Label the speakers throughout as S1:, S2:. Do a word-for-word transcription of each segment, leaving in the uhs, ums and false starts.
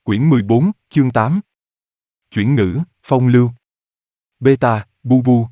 S1: Quyển mười bốn, chương tám. Chuyển ngữ, phong lưu. Beta, bu bu.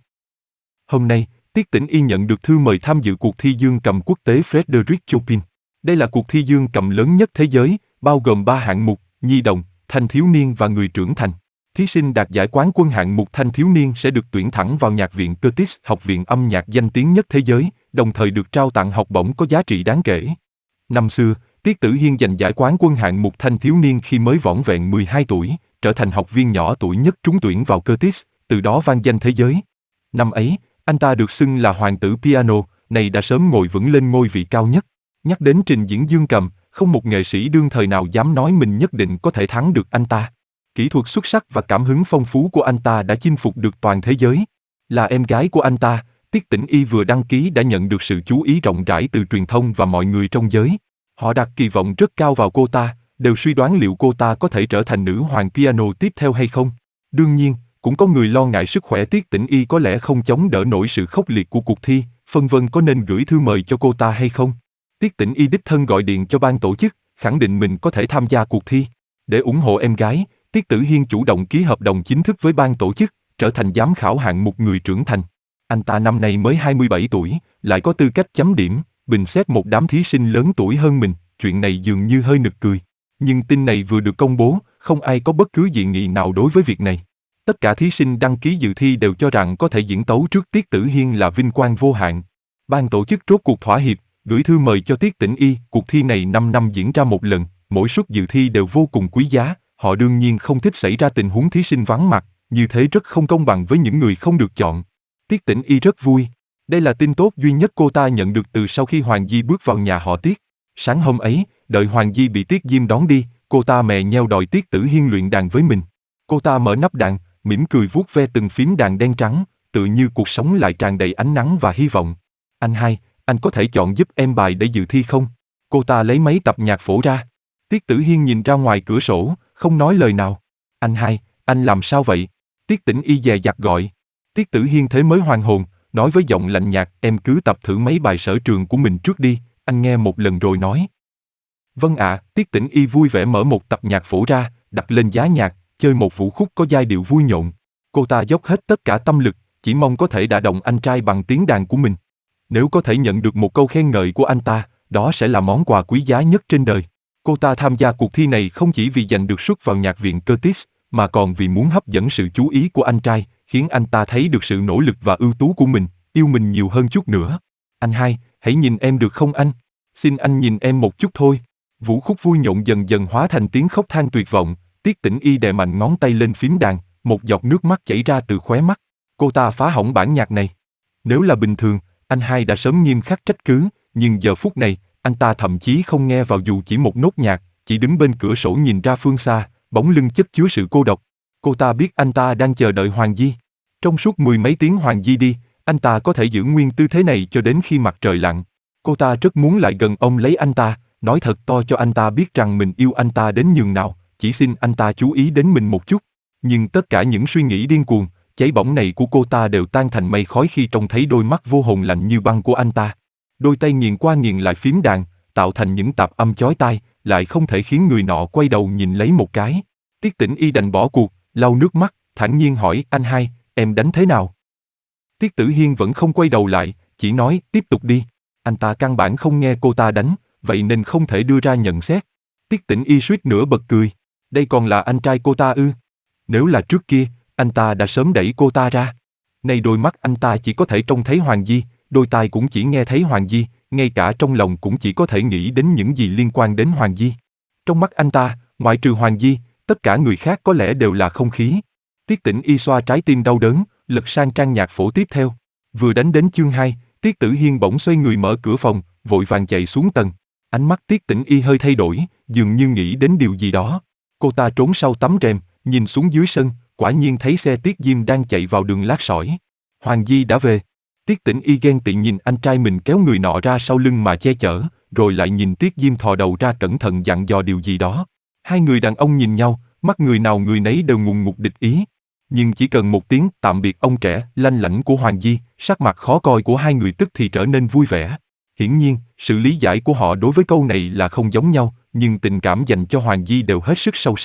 S1: Hôm nay, Tiết Tĩnh Y nhận được thư mời tham dự cuộc thi dương cầm quốc tế Frédéric Chopin. Đây là cuộc thi dương cầm lớn nhất thế giới, bao gồm ba hạng mục: nhi đồng, thanh thiếu niên và người trưởng thành. Thí sinh đạt giải quán quân hạng mục thanh thiếu niên sẽ được tuyển thẳng vào Nhạc viện Curtis, học viện âm nhạc danh tiếng nhất thế giới, đồng thời được trao tặng học bổng có giá trị đáng kể. Năm xưa, Tiết Tử Hiên giành giải quán quân hạng mục thanh thiếu niên khi mới vỏn vẹn mười hai tuổi, trở thành học viên nhỏ tuổi nhất trúng tuyển vào Curtis, từ đó vang danh thế giới. Năm ấy, anh ta được xưng là hoàng tử piano, này đã sớm ngồi vững lên ngôi vị cao nhất. Nhắc đến trình diễn dương cầm, không một nghệ sĩ đương thời nào dám nói mình nhất định có thể thắng được anh ta. Kỹ thuật xuất sắc và cảm hứng phong phú của anh ta đã chinh phục được toàn thế giới. Là em gái của anh ta, Tiết Tĩnh Y vừa đăng ký đã nhận được sự chú ý rộng rãi từ truyền thông và mọi người trong giới. Họ đặt kỳ vọng rất cao vào cô ta, đều suy đoán liệu cô ta có thể trở thành nữ hoàng piano tiếp theo hay không. Đương nhiên, cũng có người lo ngại sức khỏe Tiết Tĩnh Y có lẽ không chống đỡ nổi sự khốc liệt của cuộc thi, phân vân có nên gửi thư mời cho cô ta hay không. Tiết Tĩnh Y đích thân gọi điện cho ban tổ chức, khẳng định mình có thể tham gia cuộc thi. Để ủng hộ em gái, Tiết Tử Hiên chủ động ký hợp đồng chính thức với ban tổ chức, trở thành giám khảo hạng mục người trưởng thành. Anh ta năm nay mới hai mươi bảy tuổi, lại có tư cách chấm điểm, bình xét một đám thí sinh lớn tuổi hơn mình, chuyện này dường như hơi nực cười. Nhưng tin này vừa được công bố, không ai có bất cứ dị nghị nào đối với việc này. Tất cả thí sinh đăng ký dự thi đều cho rằng có thể diễn tấu trước Tiết Tử Hiên là vinh quang vô hạn. Ban tổ chức rốt cuộc thỏa hiệp, gửi thư mời cho Tiết Tĩnh Y. Cuộc thi này năm năm diễn ra một lần, mỗi suất dự thi đều vô cùng quý giá. Họ đương nhiên không thích xảy ra tình huống thí sinh vắng mặt, như thế rất không công bằng với những người không được chọn. Tiết Tĩnh Y rất vui. Đây là tin tốt duy nhất cô ta nhận được từ sau khi Hoàng Di bước vào nhà họ Tiết. Sáng hôm ấy, đợi Hoàng Di bị Tiết Diêm đón đi, cô ta mè nheo đòi Tiết Tử Hiên luyện đàn với mình. Cô ta mở nắp đàn, mỉm cười vuốt ve từng phím đàn đen trắng, tự như cuộc sống lại tràn đầy ánh nắng và hy vọng. Anh hai, anh có thể chọn giúp em bài để dự thi không? Cô ta lấy mấy tập nhạc phổ ra. Tiết Tử Hiên nhìn ra ngoài cửa sổ, không nói lời nào. Anh hai, anh làm sao vậy? Tiết Tĩnh Y dè dặt gọi. Tiết Tử Hiên thế mới hoàn hồn, nói với giọng lạnh nhạt, em cứ tập thử mấy bài sở trường của mình trước đi, anh nghe một lần rồi nói. Vâng ạ, à, Tiết Tĩnh Y vui vẻ mở một tập nhạc phổ ra, đặt lên giá nhạc, chơi một vũ khúc có giai điệu vui nhộn. Cô ta dốc hết tất cả tâm lực, chỉ mong có thể đả động anh trai bằng tiếng đàn của mình. Nếu có thể nhận được một câu khen ngợi của anh ta, đó sẽ là món quà quý giá nhất trên đời. Cô ta tham gia cuộc thi này không chỉ vì giành được suất vào Nhạc viện Curtis, mà còn vì muốn hấp dẫn sự chú ý của anh trai, khiến anh ta thấy được sự nỗ lực và ưu tú của mình, yêu mình nhiều hơn chút nữa. Anh hai, hãy nhìn em được không anh? Xin anh nhìn em một chút thôi. Vũ khúc vui nhộn dần dần hóa thành tiếng khóc than tuyệt vọng. Tiết Tĩnh Y đè mạnh ngón tay lên phím đàn, một giọt nước mắt chảy ra từ khóe mắt. Cô ta phá hỏng bản nhạc này. Nếu là bình thường, anh hai đã sớm nghiêm khắc trách cứ, nhưng giờ phút này, anh ta thậm chí không nghe vào dù chỉ một nốt nhạc, chỉ đứng bên cửa sổ nhìn ra phương xa, bóng lưng chất chứa sự cô độc. Cô ta biết anh ta đang chờ đợi Hoàng Di. Trong suốt mười mấy tiếng Hoàng Di đi, anh ta có thể giữ nguyên tư thế này cho đến khi mặt trời lặn. Cô ta rất muốn lại gần ôm lấy anh ta, nói thật to cho anh ta biết rằng mình yêu anh ta đến nhường nào, chỉ xin anh ta chú ý đến mình một chút. Nhưng tất cả những suy nghĩ điên cuồng, cháy bỏng này của cô ta đều tan thành mây khói khi trông thấy đôi mắt vô hồn lạnh như băng của anh ta. Đôi tay nghiền qua nghiền lại phím đàn, tạo thành những tạp âm chói tai, lại không thể khiến người nọ quay đầu nhìn lấy một cái. Tiết Tĩnh Y đành bỏ cuộc, lau nước mắt, thản nhiên hỏi, anh hai, em đánh thế nào? Tiết Tử Hiên vẫn không quay đầu lại, chỉ nói, tiếp tục đi. Anh ta căn bản không nghe cô ta đánh, vậy nên không thể đưa ra nhận xét. Tiết Tĩnh Y suýt nữa bật cười. Đây còn là anh trai cô ta ư? Nếu là trước kia, anh ta đã sớm đẩy cô ta ra. Nay đôi mắt anh ta chỉ có thể trông thấy Hoàng Di, đôi tai cũng chỉ nghe thấy Hoàng Di, ngay cả trong lòng cũng chỉ có thể nghĩ đến những gì liên quan đến Hoàng Di. Trong mắt anh ta, ngoại trừ Hoàng Di, tất cả người khác có lẽ đều là không khí. Tiết Tĩnh Y xoa trái tim đau đớn, lật sang trang nhạc phổ tiếp theo. Vừa đánh đến chương hai, Tiết Tử Hiên bỗng xoay người mở cửa phòng, vội vàng chạy xuống tầng. Ánh mắt Tiết Tĩnh Y hơi thay đổi, dường như nghĩ đến điều gì đó. Cô ta trốn sau tấm rèm, nhìn xuống dưới sân, quả nhiên thấy xe Tiết Diêm đang chạy vào đường lát sỏi. Hoàng Di đã về. Tiết Tĩnh Y ghen tị nhìn anh trai mình kéo người nọ ra sau lưng mà che chở, rồi lại nhìn Tiết Diêm thò đầu ra cẩn thận dặn dò điều gì đó. Hai người đàn ông nhìn nhau, mắt người nào người nấy đều ngùn ngụt địch ý. Nhưng chỉ cần một tiếng tạm biệt ông trẻ lanh lảnh của Hoàng Di, sắc mặt khó coi của hai người tức thì trở nên vui vẻ. Hiển nhiên, sự lý giải của họ đối với câu này là không giống nhau, nhưng tình cảm dành cho Hoàng Di đều hết sức sâu sắc.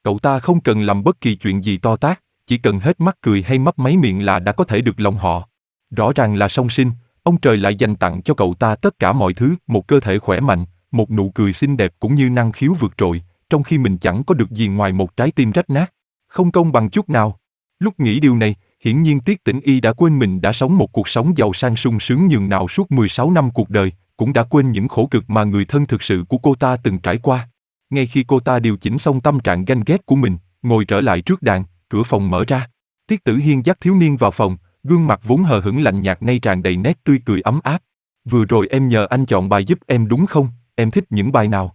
S1: Cậu ta không cần làm bất kỳ chuyện gì to tát, chỉ cần hết mắt cười hay mấp máy miệng là đã có thể được lòng họ. Rõ ràng là song sinh, ông trời lại dành tặng cho cậu ta tất cả mọi thứ, một cơ thể khỏe mạnh, một nụ cười xinh đẹp cũng như năng khiếu vượt trội, trong khi mình chẳng có được gì ngoài một trái tim rách nát. Không công bằng chút nào. Lúc nghĩ điều này, hiển nhiên Tiết Tĩnh Y đã quên mình đã sống một cuộc sống giàu sang sung sướng nhường nào suốt mười sáu năm cuộc đời, cũng đã quên những khổ cực mà người thân thực sự của cô ta từng trải qua. Ngay khi cô ta điều chỉnh xong tâm trạng ganh ghét của mình, ngồi trở lại trước đàn, cửa phòng mở ra. Tiết Tử Hiên dắt thiếu niên vào phòng, gương mặt vốn hờ hững lạnh nhạt nay tràn đầy nét tươi cười ấm áp. Vừa rồi em nhờ anh chọn bài giúp em đúng không, em thích những bài nào?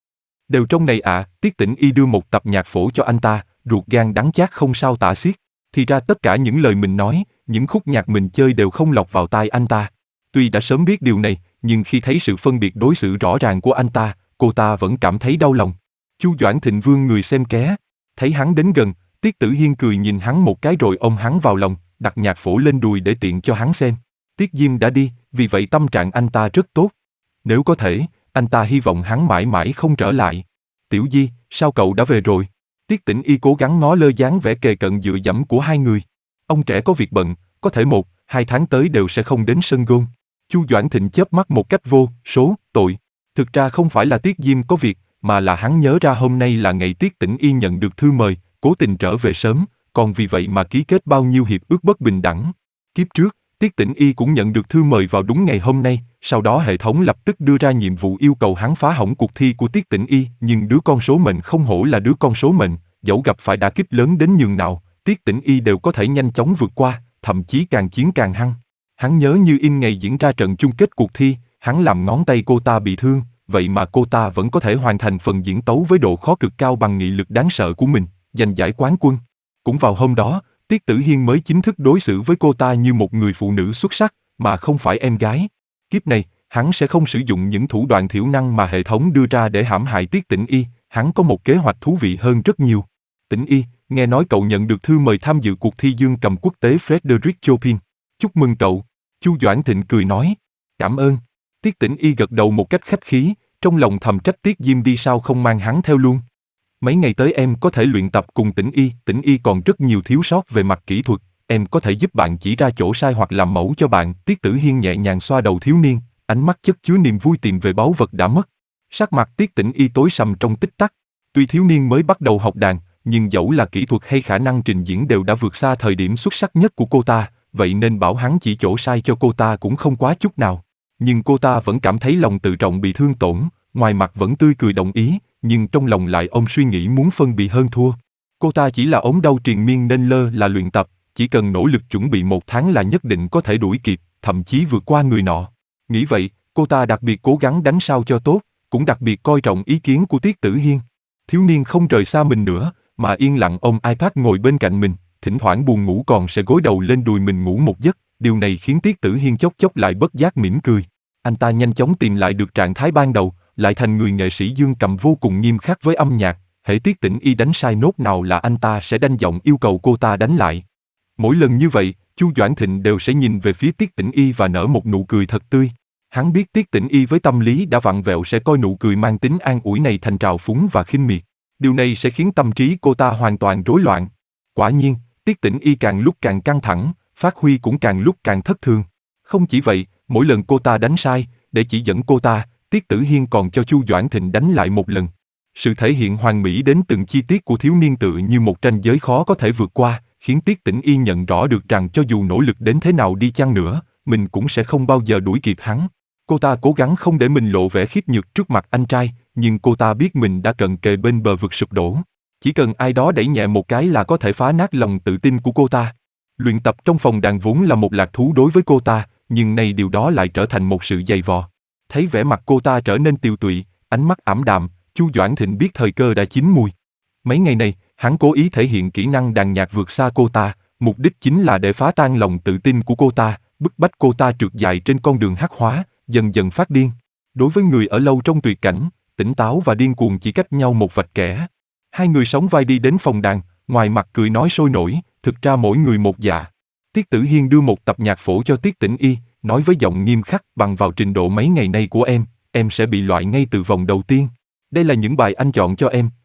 S1: Đều trong này ạ, à, Tiết Tĩnh Y đưa một tập nhạc phổ cho anh ta, ruột gan đắng chát không sao tả xiết. Thì ra tất cả những lời mình nói, những khúc nhạc mình chơi đều không lọt vào tai anh ta. Tuy đã sớm biết điều này, nhưng khi thấy sự phân biệt đối xử rõ ràng của anh ta, cô ta vẫn cảm thấy đau lòng. Chu Doãn Thịnh vươn người xem ké, thấy hắn đến gần, Tiết Tử Hiên cười nhìn hắn một cái rồi ôm hắn vào lòng, đặt nhạc phổ lên đùi để tiện cho hắn xem. Tiết Diêm đã đi, vì vậy tâm trạng anh ta rất tốt. Nếu có thể, anh ta hy vọng hắn mãi mãi không trở lại. Tiểu Di, sao cậu đã về rồi? Tiết Tĩnh Y cố gắng ngó lơ dáng vẻ kề cận dựa dẫm của hai người. Ông trẻ có việc bận, có thể một, hai tháng tới đều sẽ không đến sân gôn. Chu Doãn Thịnh chớp mắt một cách vô số tội. Thực ra không phải là Tiết Diêm có việc, mà là hắn nhớ ra hôm nay là ngày Tiết Tĩnh Y nhận được thư mời, cố tình trở về sớm, còn vì vậy mà ký kết bao nhiêu hiệp ước bất bình đẳng. Kiếp trước, Tiết Tĩnh Y cũng nhận được thư mời vào đúng ngày hôm nay, sau đó hệ thống lập tức đưa ra nhiệm vụ yêu cầu hắn phá hỏng cuộc thi của Tiết Tĩnh Y, nhưng đứa con số mệnh không hổ là đứa con số mệnh, dẫu gặp phải đả kích lớn đến nhường nào, Tiết Tĩnh Y đều có thể nhanh chóng vượt qua, thậm chí càng chiến càng hăng. Hắn nhớ như in ngày diễn ra trận chung kết cuộc thi, hắn làm ngón tay cô ta bị thương, vậy mà cô ta vẫn có thể hoàn thành phần diễn tấu với độ khó cực cao bằng nghị lực đáng sợ của mình, giành giải quán quân. Cũng vào hôm đó, Tiết Tử Hiên mới chính thức đối xử với cô ta như một người phụ nữ xuất sắc, mà không phải em gái. Kiếp này, hắn sẽ không sử dụng những thủ đoạn thiểu năng mà hệ thống đưa ra để hãm hại Tiết Tĩnh Y, hắn có một kế hoạch thú vị hơn rất nhiều. Tĩnh Y, nghe nói cậu nhận được thư mời tham dự cuộc thi dương cầm quốc tế Frédéric Chopin. Chúc mừng cậu. Chu Doãn Thịnh cười nói. Cảm ơn. Tiết Tĩnh Y gật đầu một cách khách khí, trong lòng thầm trách Tiết Diêm đi sao không mang hắn theo luôn. Mấy ngày tới em có thể luyện tập cùng Tĩnh Y, Tĩnh Y còn rất nhiều thiếu sót về mặt kỹ thuật, em có thể giúp bạn chỉ ra chỗ sai hoặc làm mẫu cho bạn. Tiết Tử Hiên nhẹ nhàng xoa đầu thiếu niên, ánh mắt chất chứa niềm vui tìm về báu vật đã mất. Sắc mặt Tiết Tĩnh Y tối sầm trong tích tắc. Tuy thiếu niên mới bắt đầu học đàn, nhưng dẫu là kỹ thuật hay khả năng trình diễn đều đã vượt xa thời điểm xuất sắc nhất của cô ta, vậy nên bảo hắn chỉ chỗ sai cho cô ta cũng không quá chút nào. Nhưng cô ta vẫn cảm thấy lòng tự trọng bị thương tổn, ngoài mặt vẫn tươi cười đồng ý, nhưng trong lòng lại ôm suy nghĩ muốn phân bị hơn thua. Cô ta chỉ là ốm đau triền miên nên lơ là luyện tập, chỉ cần nỗ lực chuẩn bị một tháng là nhất định có thể đuổi kịp, thậm chí vượt qua người nọ. Nghĩ vậy, cô ta đặc biệt cố gắng đánh sao cho tốt, cũng đặc biệt coi trọng ý kiến của Tiết Tử Hiên. Thiếu niên không rời xa mình nữa, mà yên lặng ôm iPad ngồi bên cạnh mình, thỉnh thoảng buồn ngủ còn sẽ gối đầu lên đùi mình ngủ một giấc, điều này khiến Tiết Tử Hiên chốc chốc lại bất giác mỉm cười. Anh ta nhanh chóng tìm lại được trạng thái ban đầu, lại thành người nghệ sĩ dương cầm vô cùng nghiêm khắc với âm nhạc, hễ Tiết Tĩnh Y đánh sai nốt nào là anh ta sẽ đanh giọng yêu cầu cô ta đánh lại. Mỗi lần như vậy, Chu Doãn Thịnh đều sẽ nhìn về phía Tiết Tĩnh Y và nở một nụ cười thật tươi. Hắn biết Tiết Tĩnh Y với tâm lý đã vặn vẹo sẽ coi nụ cười mang tính an ủi này thành trào phúng và khinh miệt. Điều này sẽ khiến tâm trí cô ta hoàn toàn rối loạn. Quả nhiên, Tiết Tĩnh Y càng lúc càng căng thẳng, phát huy cũng càng lúc càng thất thường. Không chỉ vậy, mỗi lần cô ta đánh sai, để chỉ dẫn cô ta, Tiết Tử Hiên còn cho Chu Doãn Thịnh đánh lại một lần. Sự thể hiện hoàn mỹ đến từng chi tiết của thiếu niên tựa như một ranh giới khó có thể vượt qua, khiến Tiết Tĩnh Y nhận rõ được rằng cho dù nỗ lực đến thế nào đi chăng nữa, mình cũng sẽ không bao giờ đuổi kịp hắn. Cô ta cố gắng không để mình lộ vẻ khiếp nhược trước mặt anh trai, nhưng cô ta biết mình đã cận kề bên bờ vực sụp đổ. Chỉ cần ai đó đẩy nhẹ một cái là có thể phá nát lòng tự tin của cô ta. Luyện tập trong phòng đàn vốn là một lạc thú đối với cô ta, nhưng nay điều đó lại trở thành một sự dày vò. Thấy vẻ mặt cô ta trở nên tiều tụy, ánh mắt ảm đạm, Chu Doãn Thịnh biết thời cơ đã chín mùi. Mấy ngày này, hắn cố ý thể hiện kỹ năng đàn nhạc vượt xa cô ta, mục đích chính là để phá tan lòng tự tin của cô ta, bức bách cô ta trượt dài trên con đường hắc hóa, dần dần phát điên. Đối với người ở lâu trong tuyệt cảnh, tỉnh táo và điên cuồng chỉ cách nhau một vạch kẻ. Hai người sóng vai đi đến phòng đàn, ngoài mặt cười nói sôi nổi, thực ra mỗi người một dạ. Tiết Tử Hiên đưa một tập nhạc phổ cho Tiết Tĩnh Y, nói với giọng nghiêm khắc, bằng vào trình độ mấy ngày nay của em, em sẽ bị loại ngay từ vòng đầu tiên. Đây là những bài anh chọn cho em,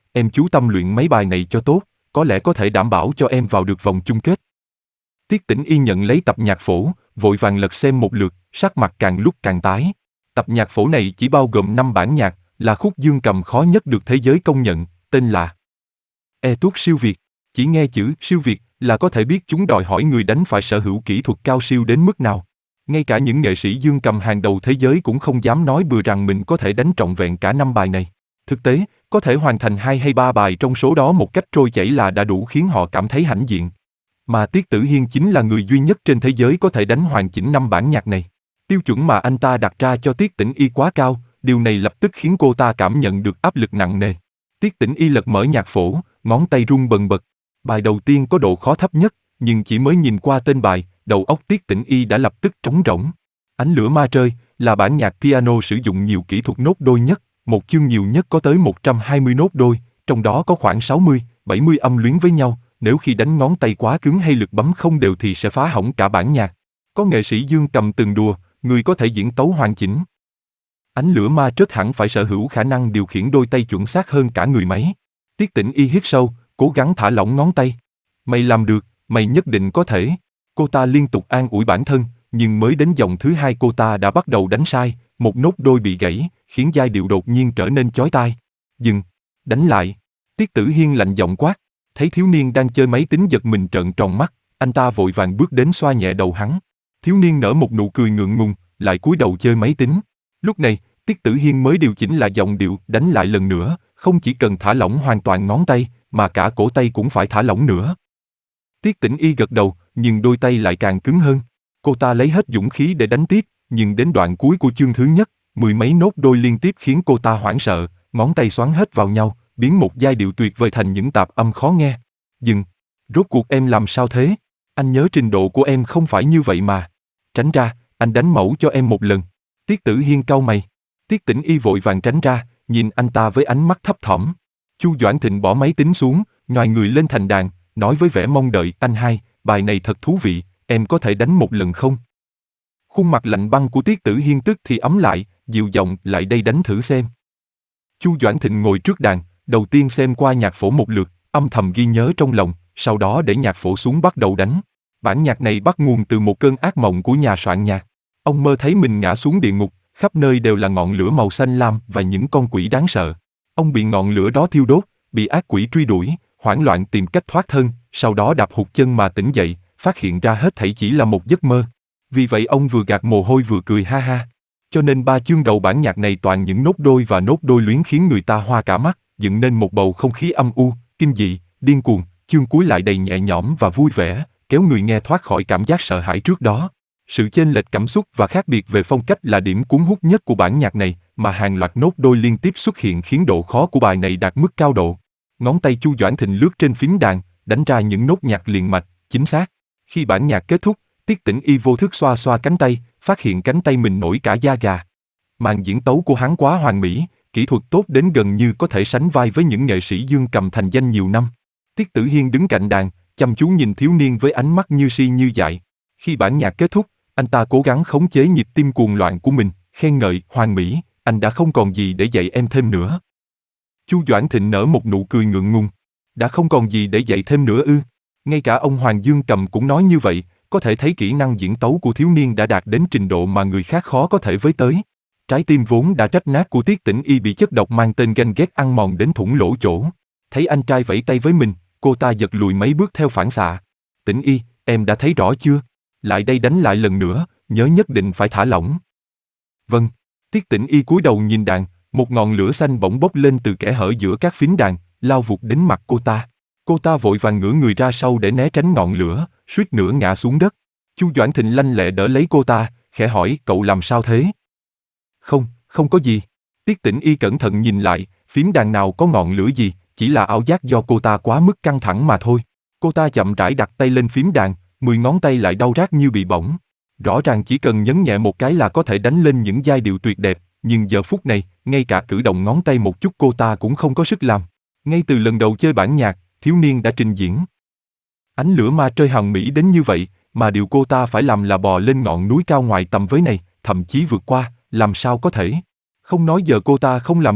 S1: em chú tâm luyện mấy bài này cho tốt, có lẽ có thể đảm bảo cho em vào được vòng chung kết. Tiết Tĩnh Y nhận lấy tập nhạc phổ, vội vàng lật xem một lượt, sắc mặt càng lúc càng tái. Tập nhạc phổ này chỉ bao gồm năm bản nhạc, là khúc dương cầm khó nhất được thế giới công nhận, tên là E tuốt siêu việt. Chỉ nghe chữ siêu việt là có thể biết chúng đòi hỏi người đánh phải sở hữu kỹ thuật cao siêu đến mức nào. Ngay cả những nghệ sĩ dương cầm hàng đầu thế giới cũng không dám nói bừa rằng mình có thể đánh trọn vẹn cả năm bài này. Thực tế, có thể hoàn thành hai hay ba bài trong số đó một cách trôi chảy là đã đủ khiến họ cảm thấy hãnh diện. Mà Tiết Tử Hiên chính là người duy nhất trên thế giới có thể đánh hoàn chỉnh năm bản nhạc này. Tiêu chuẩn mà anh ta đặt ra cho Tiết Tĩnh Y quá cao, điều này lập tức khiến cô ta cảm nhận được áp lực nặng nề. Tiết Tĩnh Y lật mở nhạc phổ, ngón tay run bần bật. Bài đầu tiên có độ khó thấp nhất, nhưng chỉ mới nhìn qua tên bài, đầu óc Tiết Tĩnh Y đã lập tức trống rỗng. Ánh lửa ma rơi là bản nhạc piano sử dụng nhiều kỹ thuật nốt đôi nhất, một chương nhiều nhất có tới một trăm hai mươi nốt đôi, trong đó có khoảng sáu mươi, bảy mươi âm luyến với nhau, nếu khi đánh ngón tay quá cứng hay lực bấm không đều thì sẽ phá hỏng cả bản nhạc. Có nghệ sĩ dương cầm từng đùa, người có thể diễn tấu hoàn chỉnh. Ánh lửa ma rất hẳn phải sở hữu khả năng điều khiển đôi tay chuẩn xác hơn cả người máy. Tiết Tĩnh Y hít sâu, cố gắng thả lỏng ngón tay. Mày làm được, mày nhất định có thể. Cô ta liên tục an ủi bản thân, nhưng mới đến dòng thứ hai cô ta đã bắt đầu đánh sai, một nốt đôi bị gãy, khiến giai điệu đột nhiên trở nên chói tai. Dừng, đánh lại. Tiết Tử Hiên lạnh giọng quát. Thấy thiếu niên đang chơi máy tính giật mình trợn tròn mắt, anh ta vội vàng bước đến xoa nhẹ đầu hắn. Thiếu niên nở một nụ cười ngượng ngùng, lại cúi đầu chơi máy tính. Lúc này, Tiết Tử Hiên mới điều chỉnh lại giọng điệu, đánh lại lần nữa, không chỉ cần thả lỏng hoàn toàn ngón tay, mà cả cổ tay cũng phải thả lỏng nữa. Tiết Tĩnh Y gật đầu, nhưng đôi tay lại càng cứng hơn. Cô ta lấy hết dũng khí để đánh tiếp, nhưng đến đoạn cuối của chương thứ nhất, mười mấy nốt đôi liên tiếp khiến cô ta hoảng sợ, ngón tay xoắn hết vào nhau, biến một giai điệu tuyệt vời thành những tạp âm khó nghe. Dừng, rốt cuộc em làm sao thế? Anh nhớ trình độ của em không phải như vậy mà. Tránh ra, anh đánh mẫu cho em một lần. Tiết Tử Hiên cau mày. Tiết Tĩnh Y vội vàng tránh ra, nhìn anh ta với ánh mắt thấp thỏm. Chu Doãn Thịnh bỏ máy tính xuống, nhoài người lên thành đàn, nói với vẻ mong đợi, anh hai, bài này thật thú vị, em có thể đánh một lần không? Khuôn mặt lạnh băng của Tiết Tử Hiên tức thì ấm lại, dịu giọng, lại đây đánh thử xem. Chu Doãn Thịnh ngồi trước đàn, đầu tiên xem qua nhạc phổ một lượt, âm thầm ghi nhớ trong lòng, sau đó để nhạc phổ xuống bắt đầu đánh. Bản nhạc này bắt nguồn từ một cơn ác mộng của nhà soạn nhạc. Ông mơ thấy mình ngã xuống địa ngục, khắp nơi đều là ngọn lửa màu xanh lam và những con quỷ đáng sợ. Ông bị ngọn lửa đó thiêu đốt, bị ác quỷ truy đuổi, hoảng loạn tìm cách thoát thân, sau đó đạp hụt chân mà tỉnh dậy, phát hiện ra hết thảy chỉ là một giấc mơ. Vì vậy ông vừa gạt mồ hôi vừa cười ha ha. Cho nên ba chương đầu bản nhạc này toàn những nốt đôi và nốt đôi luyến khiến người ta hoa cả mắt, dựng nên một bầu không khí âm u, kinh dị, điên cuồng. Chương cuối lại đầy nhẹ nhõm và vui vẻ, kéo người nghe thoát khỏi cảm giác sợ hãi trước đó. Sự chênh lệch cảm xúc và khác biệt về phong cách là điểm cuốn hút nhất của bản nhạc này, mà hàng loạt nốt đôi liên tiếp xuất hiện khiến độ khó của bài này đạt mức cao độ. Ngón tay Chu Doãn Thịnh lướt trên phím đàn, đánh ra những nốt nhạc liền mạch, chính xác. Khi bản nhạc kết thúc, Tiết Tĩnh Y vô thức xoa xoa cánh tay, phát hiện cánh tay mình nổi cả da gà. Màn diễn tấu của hắn quá hoàn mỹ, kỹ thuật tốt đến gần như có thể sánh vai với những nghệ sĩ dương cầm thành danh nhiều năm. Tiết Tử Hiên đứng cạnh đàn, chăm chú nhìn thiếu niên với ánh mắt như si như dại. Khi bản nhạc kết thúc, anh ta cố gắng khống chế nhịp tim cuồng loạn của mình, khen ngợi, hoàn mỹ, anh đã không còn gì để dạy em thêm nữa. Chu Doãn Thịnh nở một nụ cười ngượng ngùng. Đã không còn gì để dạy thêm nữa ư? Ngay cả ông Hoàng Dương Cầm cũng nói như vậy, có thể thấy kỹ năng diễn tấu của thiếu niên đã đạt đến trình độ mà người khác khó có thể với tới. Trái tim vốn đã rách nát của Tiết Tĩnh Y bị chất độc mang tên ganh ghét ăn mòn đến thủng lỗ chỗ. Thấy anh trai vẫy tay với mình, cô ta giật lùi mấy bước theo phản xạ. Tĩnh Y, em đã thấy rõ chưa? Lại đây đánh lại lần nữa, nhớ nhất định phải thả lỏng. Vâng. Tiết Tĩnh Y cúi đầu nhìn đàn, một ngọn lửa xanh bỗng bốc lên từ kẽ hở giữa các phím đàn, lao vụt đến mặt cô ta. Cô ta vội vàng ngửa người ra sau để né tránh ngọn lửa, suýt nữa ngã xuống đất. Chu Doãn Thịnh lanh lẹ đỡ lấy cô ta, khẽ hỏi, cậu làm sao thế? Không, không có gì. Tiết Tĩnh Y cẩn thận nhìn lại, phím đàn nào có ngọn lửa gì, chỉ là ảo giác do cô ta quá mức căng thẳng mà thôi. Cô ta chậm rãi đặt tay lên phím đàn, mười ngón tay lại đau rát như bị bỏng. Rõ ràng chỉ cần nhấn nhẹ một cái là có thể đánh lên những giai điệu tuyệt đẹp, nhưng giờ phút này, ngay cả cử động ngón tay một chút cô ta cũng không có sức làm. Ngay từ lần đầu chơi bản nhạc, thiếu niên đã trình diễn. Ánh lửa ma trời hằng mỹ đến như vậy, mà điều cô ta phải làm là bò lên ngọn núi cao ngoài tầm với này, thậm chí vượt qua, làm sao có thể. Không nói giờ cô ta không làm được,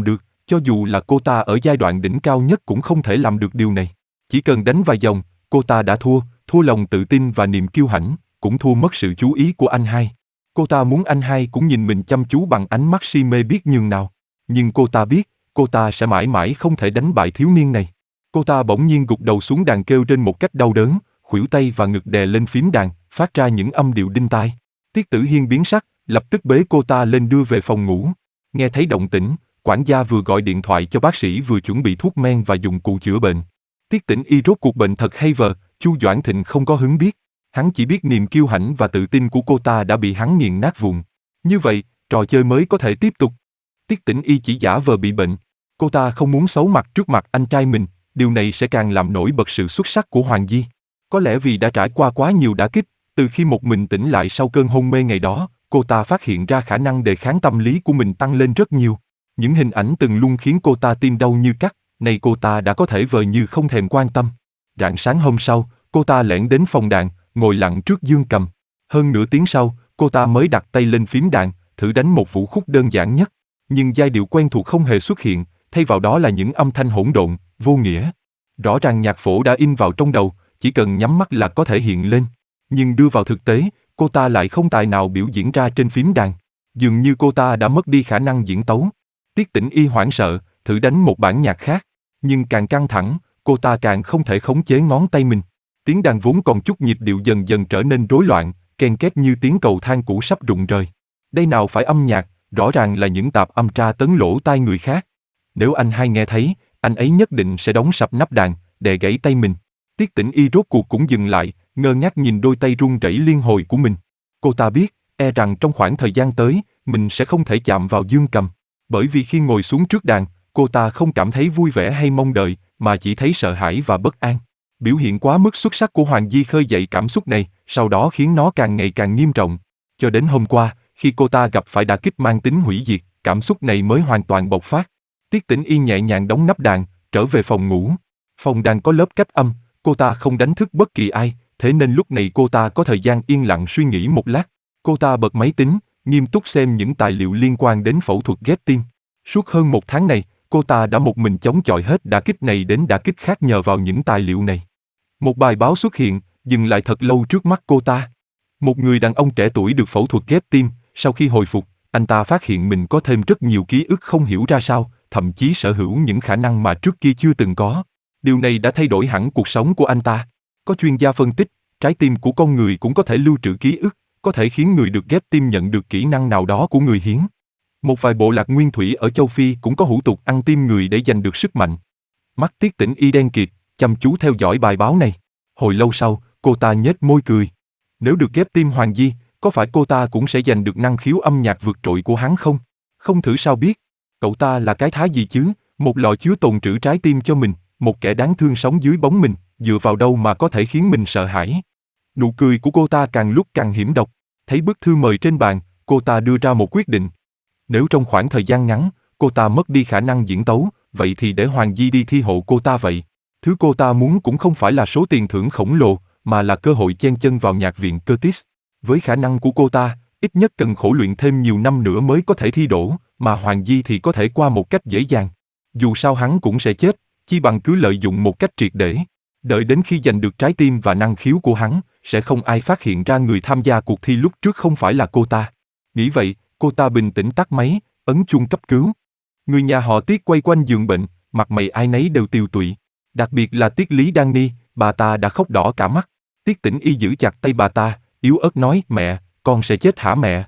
S1: Cho dù là cô ta ở giai đoạn đỉnh cao nhất cũng không thể làm được điều này. Chỉ cần đánh vài dòng, cô ta đã thua, thua lòng tự tin và niềm kiêu hãnh, cũng thua mất sự chú ý của anh hai. Cô ta muốn anh hai cũng nhìn mình chăm chú bằng ánh mắt si mê biết nhường nào. Nhưng cô ta biết, cô ta sẽ mãi mãi không thể đánh bại thiếu niên này. Cô ta bỗng nhiên gục đầu xuống đàn kêu trên một cách đau đớn, khuỷu tay và ngực đè lên phím đàn, phát ra những âm điệu đinh tai. Tiết Tử Hiên biến sắc, lập tức bế cô ta lên đưa về phòng ngủ. Nghe thấy động tĩnh, quản gia vừa gọi điện thoại cho bác sĩ vừa chuẩn bị thuốc men và dụng cụ chữa bệnh. Tiết Tĩnh Y rốt cuộc bệnh thật hay vờ, Chu Doãn Thịnh không có hứng biết. Hắn chỉ biết niềm kiêu hãnh và tự tin của cô ta đã bị hắn nghiền nát vụn. Như vậy, trò chơi mới có thể tiếp tục. Tiết Tĩnh Y chỉ giả vờ bị bệnh. Cô ta không muốn xấu mặt trước mặt anh trai mình, điều này sẽ càng làm nổi bật sự xuất sắc của Hoàng Di. Có lẽ vì đã trải qua quá nhiều đả kích, từ khi một mình tỉnh lại sau cơn hôn mê ngày đó, cô ta phát hiện ra khả năng đề kháng tâm lý của mình tăng lên rất nhiều. Những hình ảnh từng luôn khiến cô ta tim đau như cắt, nay cô ta đã có thể vờ như không thèm quan tâm. Rạng sáng hôm sau, cô ta lẻn đến phòng đàn, ngồi lặng trước dương cầm. Hơn nửa tiếng sau, cô ta mới đặt tay lên phím đàn, thử đánh một vũ khúc đơn giản nhất. Nhưng giai điệu quen thuộc không hề xuất hiện, thay vào đó là những âm thanh hỗn độn, vô nghĩa. Rõ ràng nhạc phổ đã in vào trong đầu, chỉ cần nhắm mắt là có thể hiện lên. Nhưng đưa vào thực tế, cô ta lại không tài nào biểu diễn ra trên phím đàn. Dường như cô ta đã mất đi khả năng diễn tấu. Tiết Tĩnh Y hoảng sợ, thử đánh một bản nhạc khác. Nhưng càng căng thẳng, cô ta càng không thể khống chế ngón tay mình. Tiếng đàn vốn còn chút nhịp điệu dần dần trở nên rối loạn, ken két như tiếng cầu thang cũ sắp rụng rời. Đây nào phải âm nhạc, rõ ràng là những tạp âm tra tấn lỗ tai người khác. Nếu anh hai nghe thấy, anh ấy nhất định sẽ đóng sập nắp đàn, đè gãy tay mình. Tiết Tĩnh Y rốt cuộc cũng dừng lại, ngơ ngác nhìn đôi tay run rẩy liên hồi của mình. Cô ta biết, e rằng trong khoảng thời gian tới, mình sẽ không thể chạm vào dương cầm. Bởi vì khi ngồi xuống trước đàn, cô ta không cảm thấy vui vẻ hay mong đợi, mà chỉ thấy sợ hãi và bất an. Biểu hiện quá mức xuất sắc của Hoàng Di khơi dậy cảm xúc này, sau đó khiến nó càng ngày càng nghiêm trọng. Cho đến hôm qua, khi cô ta gặp phải đả kích mang tính hủy diệt, cảm xúc này mới hoàn toàn bộc phát. Tiết Tĩnh Y nhẹ nhàng đóng nắp đàn, trở về phòng ngủ. Phòng đàn có lớp cách âm, cô ta không đánh thức bất kỳ ai, thế nên lúc này cô ta có thời gian yên lặng suy nghĩ một lát. Cô ta bật máy tính, nghiêm túc xem những tài liệu liên quan đến phẫu thuật ghép tim. Suốt hơn một tháng này, cô ta đã một mình chống chọi hết đả kích này đến đả kích khác nhờ vào những tài liệu này. Một bài báo xuất hiện, dừng lại thật lâu trước mắt cô ta. Một người đàn ông trẻ tuổi được phẫu thuật ghép tim, sau khi hồi phục, anh ta phát hiện mình có thêm rất nhiều ký ức không hiểu ra sao, thậm chí sở hữu những khả năng mà trước kia chưa từng có. Điều này đã thay đổi hẳn cuộc sống của anh ta. Có chuyên gia phân tích, trái tim của con người cũng có thể lưu trữ ký ức, có thể khiến người được ghép tim nhận được kỹ năng nào đó của người hiến. Một vài bộ lạc nguyên thủy ở châu Phi cũng có hủ tục ăn tim người để giành được sức mạnh. Mắt Tiết Tĩnh Y đen kịt, chăm chú theo dõi bài báo này. Hồi lâu sau, cô ta nhếch môi cười. Nếu được ghép tim Hoàng Di, có phải cô ta cũng sẽ giành được năng khiếu âm nhạc vượt trội của hắn không? Không thử sao biết. Cậu ta là cái thá gì chứ, một lọ chứa tồn trữ trái tim cho mình, một kẻ đáng thương sống dưới bóng mình, dựa vào đâu mà có thể khiến mình sợ hãi. Nụ cười của cô ta càng lúc càng hiểm độc. Thấy bức thư mời trên bàn, cô ta đưa ra một quyết định. Nếu trong khoảng thời gian ngắn, cô ta mất đi khả năng diễn tấu, vậy thì để Hoàng Di đi thi hộ cô ta vậy. Thứ cô ta muốn cũng không phải là số tiền thưởng khổng lồ, mà là cơ hội chen chân vào nhạc viện Curtis. Với khả năng của cô ta, ít nhất cần khổ luyện thêm nhiều năm nữa mới có thể thi đỗ, mà Hoàng Di thì có thể qua một cách dễ dàng. Dù sao hắn cũng sẽ chết, chi bằng cứ lợi dụng một cách triệt để. Đợi đến khi giành được trái tim và năng khiếu của hắn, sẽ không ai phát hiện ra người tham gia cuộc thi lúc trước không phải là cô ta. Nghĩ vậy, cô ta bình tĩnh tắt máy, ấn chuông cấp cứu. Người nhà họ Tiết quay quanh giường bệnh, mặt mày ai nấy đều tiều tụy. Đặc biệt là Tiết Lý Đan Ni, bà ta đã khóc đỏ cả mắt. Tiết Tĩnh Y giữ chặt tay bà ta, yếu ớt nói, mẹ, con sẽ chết hả mẹ?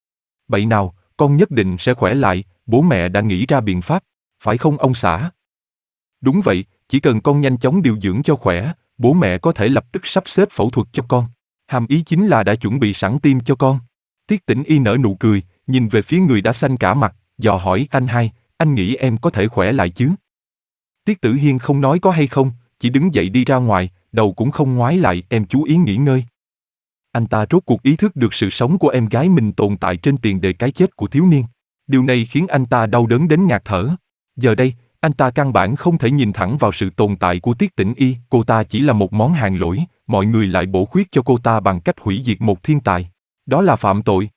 S1: Bậy nào, con nhất định sẽ khỏe lại, bố mẹ đã nghĩ ra biện pháp, phải không ông xã? Đúng vậy, chỉ cần con nhanh chóng điều dưỡng cho khỏe, bố mẹ có thể lập tức sắp xếp phẫu thuật cho con. Hàm ý chính là đã chuẩn bị sẵn tim cho con. Tiết Tĩnh Y nở nụ cười, nhìn về phía người đã xanh cả mặt, dò hỏi, anh hai, anh nghĩ em có thể khỏe lại chứ? Tiết Tử Hiên không nói có hay không, chỉ đứng dậy đi ra ngoài, đầu cũng không ngoái lại, em chú ý nghỉ ngơi. Anh ta rốt cuộc ý thức được sự sống của em gái mình tồn tại trên tiền đề cái chết của thiếu niên. Điều này khiến anh ta đau đớn đến ngạt thở. Giờ đây, anh ta căn bản không thể nhìn thẳng vào sự tồn tại của Tiết Tĩnh Y, cô ta chỉ là một món hàng lỗi, mọi người lại bổ khuyết cho cô ta bằng cách hủy diệt một thiên tài. Đó là phạm tội.